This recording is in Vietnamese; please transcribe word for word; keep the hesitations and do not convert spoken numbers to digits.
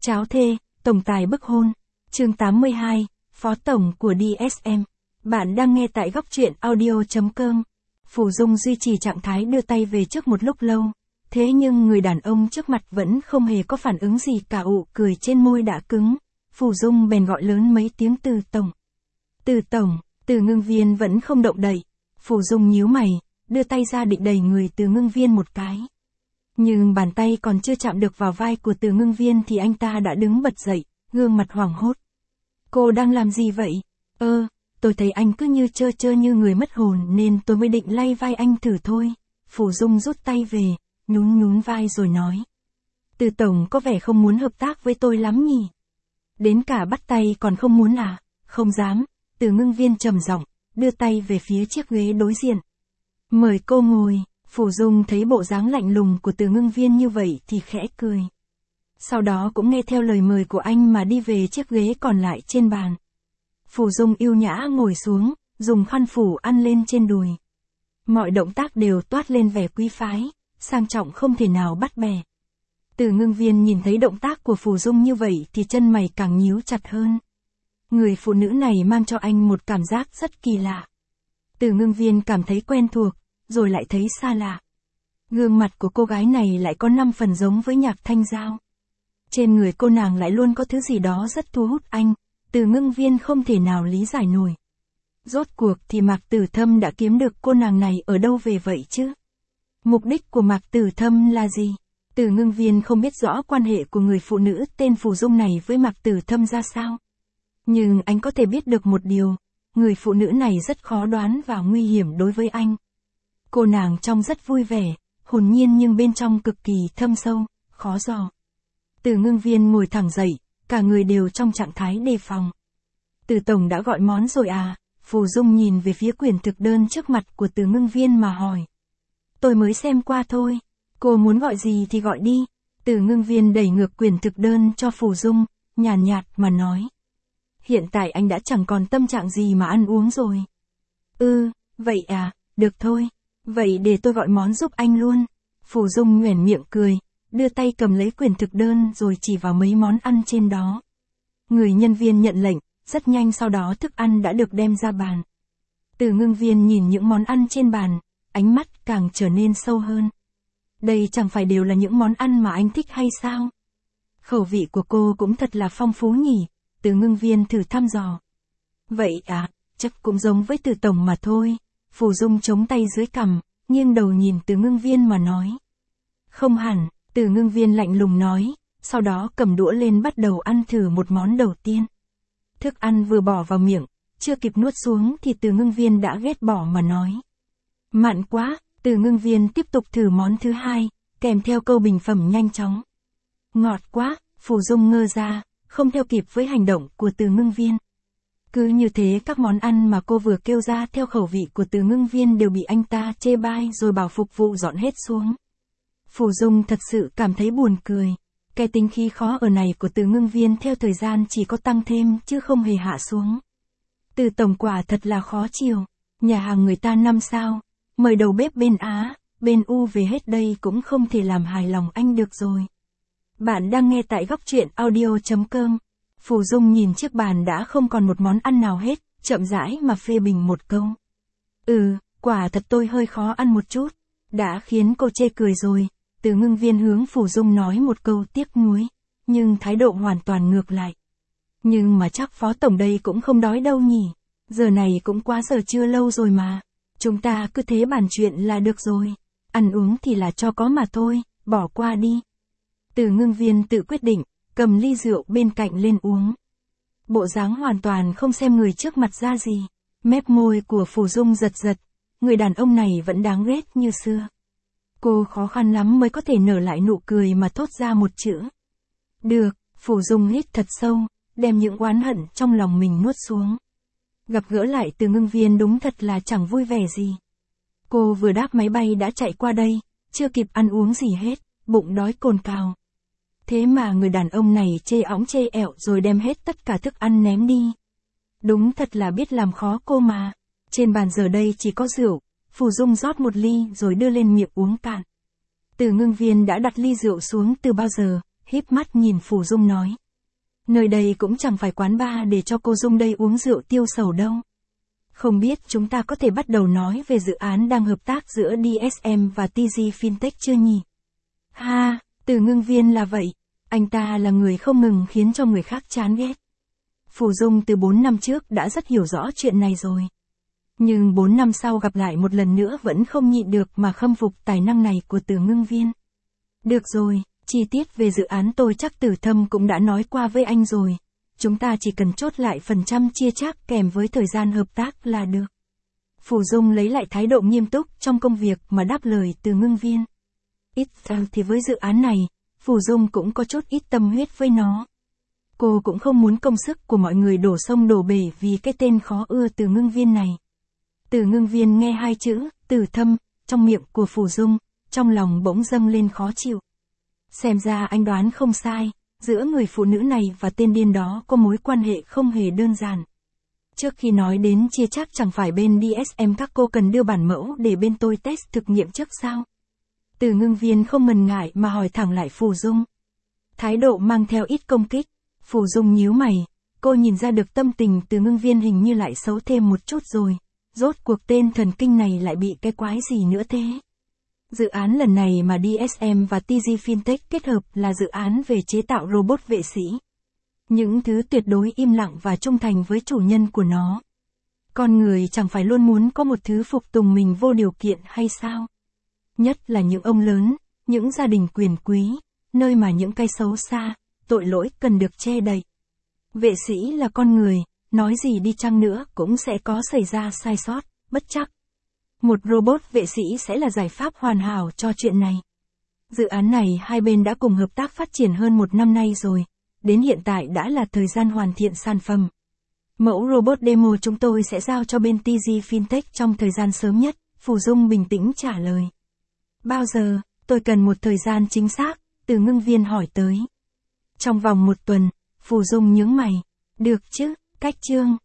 Cháo thê, tổng tài bức hôn. Chương tám mươi hai, Phó tổng của đê ét em. Bạn đang nghe tại góc truyện audio.com. Phù Dung duy trì trạng thái đưa tay về trước một lúc lâu. Thế nhưng người đàn ông trước mặt vẫn không hề có phản ứng gì cả, ụ cười trên môi đã cứng. Phù Dung bèn gọi lớn mấy tiếng Từ tổng. Từ tổng, Từ Ngưng Viên vẫn không động đậy. Phù Dung nhíu mày, đưa tay ra định đẩy người Từ Ngưng Viên một cái. Nhưng bàn tay còn chưa chạm được vào vai của Từ Ngưng Viên thì anh ta đã đứng bật dậy, gương mặt hoảng hốt. Cô đang làm gì vậy? Ơ, tôi thấy anh cứ như trơ trơ như người mất hồn nên tôi mới định lay vai anh thử thôi. Phù Dung rút tay về, nhún nhún vai rồi nói. Từ tổng có vẻ không muốn hợp tác với tôi lắm nhỉ? Đến cả bắt tay còn không muốn à? Không dám. Từ Ngưng Viên trầm giọng, đưa tay về phía chiếc ghế đối diện. Mời cô ngồi. Phù Dung thấy bộ dáng lạnh lùng của Từ Ngưng Viên như vậy thì khẽ cười. Sau đó cũng nghe theo lời mời của anh mà đi về chiếc ghế còn lại trên bàn. Phù Dung yêu nhã ngồi xuống, dùng khăn phủ ăn lên trên đùi. Mọi động tác đều toát lên vẻ quý phái, sang trọng không thể nào bắt bẻ. Từ Ngưng Viên nhìn thấy động tác của Phù Dung như vậy thì chân mày càng nhíu chặt hơn. Người phụ nữ này mang cho anh một cảm giác rất kỳ lạ. Từ Ngưng Viên cảm thấy quen thuộc, rồi lại thấy xa lạ. Gương mặt của cô gái này lại có năm phần giống với Nhạc Thanh Giao. Trên người cô nàng lại luôn có thứ gì đó rất thu hút anh, Từ Ngưng Viên không thể nào lý giải nổi. Rốt cuộc thì Mạc Tử Thâm đã kiếm được cô nàng này ở đâu về vậy chứ? Mục đích của Mạc Tử Thâm là gì? Từ Ngưng Viên không biết rõ quan hệ của người phụ nữ tên Phù Dung này với Mạc Tử Thâm ra sao. Nhưng anh có thể biết được một điều, người phụ nữ này rất khó đoán và nguy hiểm đối với anh. Cô nàng trông rất vui vẻ, hồn nhiên nhưng bên trong cực kỳ thâm sâu, khó dò. Từ Ngưng Viên ngồi thẳng dậy, cả người đều trong trạng thái đề phòng. Từ tổng đã gọi món rồi à? Phù Dung nhìn về phía quyển thực đơn trước mặt của Từ Ngưng Viên mà hỏi. Tôi mới xem qua thôi, cô muốn gọi gì thì gọi đi. Từ Ngưng Viên đẩy ngược quyển thực đơn cho Phù Dung, nhàn nhạt, nhạt mà nói. Hiện tại anh đã chẳng còn tâm trạng gì mà ăn uống rồi. Ừ, vậy à, được thôi. Vậy để tôi gọi món giúp anh luôn. Phù Dung nhoẻn miệng cười, đưa tay cầm lấy quyển thực đơn rồi chỉ vào mấy món ăn trên đó. Người nhân viên nhận lệnh, rất nhanh sau đó thức ăn đã được đem ra bàn. Từ Ngưng Viên nhìn những món ăn trên bàn, ánh mắt càng trở nên sâu hơn. Đây chẳng phải đều là những món ăn mà anh thích hay sao? Khẩu vị của cô cũng thật là phong phú nhỉ, Từ Ngưng Viên thử thăm dò. Vậy à, chắc cũng giống với Từ tổng mà thôi. Phù Dung chống tay dưới cằm, nghiêng đầu nhìn Từ Ngưng Viên mà nói. Không hẳn, Từ Ngưng Viên lạnh lùng nói, sau đó cầm đũa lên bắt đầu ăn thử một món đầu tiên. Thức ăn vừa bỏ vào miệng, chưa kịp nuốt xuống thì Từ Ngưng Viên đã ghét bỏ mà nói. Mặn quá. Từ Ngưng Viên tiếp tục thử món thứ hai, kèm theo câu bình phẩm nhanh chóng. Ngọt quá. Phù Dung ngơ ra, không theo kịp với hành động của Từ Ngưng Viên. Cứ như thế các món ăn mà cô vừa kêu ra theo khẩu vị của Từ Ngưng Viên đều bị anh ta chê bai rồi bảo phục vụ dọn hết xuống. Phù Dung thật sự cảm thấy buồn cười. Cái tính khí khó ở này của Từ Ngưng Viên theo thời gian chỉ có tăng thêm chứ không hề hạ xuống. Từ tổng quả thật là khó chiều. Nhà hàng người ta năm sao, mời đầu bếp bên Á, bên U về hết đây cũng không thể làm hài lòng anh được rồi. Bạn đang nghe tại góc truyện audio.com. Phù Dung nhìn chiếc bàn đã không còn một món ăn nào hết, chậm rãi mà phê bình một câu. Ừ, quả thật tôi hơi khó ăn một chút. Đã khiến cô chê cười rồi. Từ Ngưng Viên hướng Phù Dung nói một câu tiếc nuối, nhưng thái độ hoàn toàn ngược lại. Nhưng mà chắc Phó tổng đây cũng không đói đâu nhỉ. Giờ này cũng quá giờ trưa lâu rồi mà. Chúng ta cứ thế bàn chuyện là được rồi. Ăn uống thì là cho có mà thôi, bỏ qua đi. Từ Ngưng Viên tự quyết định, cầm ly rượu bên cạnh lên uống. Bộ dáng hoàn toàn không xem người trước mặt ra gì. Mép môi của Phù Dung giật giật, người đàn ông này vẫn đáng ghét như xưa. Cô khó khăn lắm mới có thể nở lại nụ cười mà thốt ra một chữ. Được. Phù Dung hít thật sâu, đem những oán hận trong lòng mình nuốt xuống. Gặp gỡ lại Từ Ngưng Viên đúng thật là chẳng vui vẻ gì. Cô vừa đáp máy bay đã chạy qua đây, chưa kịp ăn uống gì hết, bụng đói cồn cào. Thế mà người đàn ông này chê óng chê ẹo rồi đem hết tất cả thức ăn ném đi. Đúng thật là biết làm khó cô mà. Trên bàn giờ đây chỉ có rượu, Phù Dung rót một ly rồi đưa lên miệng uống cạn. Từ Ngưng Viên đã đặt ly rượu xuống từ bao giờ, híp mắt nhìn Phủ Dung nói. Nơi đây cũng chẳng phải quán bar để cho cô Dung đây uống rượu tiêu sầu đâu. Không biết chúng ta có thể bắt đầu nói về dự án đang hợp tác giữa đê ét em và tê giê Fintech chưa nhỉ? Ha, Từ Ngưng Viên là vậy. Anh ta là người không ngừng khiến cho người khác chán ghét. Phủ Dung từ bốn năm trước đã rất hiểu rõ chuyện này rồi. Nhưng bốn năm sau gặp lại một lần nữa vẫn không nhịn được mà khâm phục tài năng này của Từ Ngưng Viên. Được rồi, chi tiết về dự án tôi chắc Từ Thâm cũng đã nói qua với anh rồi. Chúng ta chỉ cần chốt lại phần trăm chia chác kèm với thời gian hợp tác là được. Phủ Dung lấy lại thái độ nghiêm túc trong công việc mà đáp lời Từ Ngưng Viên. Ít ra thì với dự án này, Phủ Dung cũng có chút ít tâm huyết với nó. Cô cũng không muốn công sức của mọi người đổ sông đổ bể vì cái tên khó ưa Từ Ngưng Viên này. Từ Ngưng Viên nghe hai chữ, Từ Thâm, trong miệng của Phủ Dung, trong lòng bỗng dâng lên khó chịu. Xem ra anh đoán không sai, giữa người phụ nữ này và tên điên đó có mối quan hệ không hề đơn giản. Trước khi nói đến chia chác chẳng phải bên đê ét em các cô cần đưa bản mẫu để bên tôi test thực nghiệm trước sao? Từ Ngưng Viên không ngần ngại mà hỏi thẳng lại Phủ Dung. Thái độ mang theo ít công kích, Phủ Dung nhíu mày, cô nhìn ra được tâm tình Từ Ngưng Viên hình như lại xấu thêm một chút rồi. Rốt cuộc tên thần kinh này lại bị cái quái gì nữa thế? Dự án lần này mà đê ét em và tê giê Fintech kết hợp là dự án về chế tạo robot vệ sĩ. Những thứ tuyệt đối im lặng và trung thành với chủ nhân của nó. Con người chẳng phải luôn muốn có một thứ phục tùng mình vô điều kiện hay sao? Nhất là những ông lớn, những gia đình quyền quý, nơi mà những cái xấu xa, tội lỗi cần được che đậy. Vệ sĩ là con người, nói gì đi chăng nữa cũng sẽ có xảy ra sai sót, bất trắc. Một robot vệ sĩ sẽ là giải pháp hoàn hảo cho chuyện này. Dự án này hai bên đã cùng hợp tác phát triển hơn một năm nay rồi, đến hiện tại đã là thời gian hoàn thiện sản phẩm. Mẫu robot demo chúng tôi sẽ giao cho bên tê giê Fintech trong thời gian sớm nhất, Phủ Dung bình tĩnh trả lời. Bao giờ, tôi cần một thời gian chính xác, Từ Ngưng Viên hỏi tới. Trong vòng một tuần, Phủ Dung nhướng mày. Được chứ, cách chương.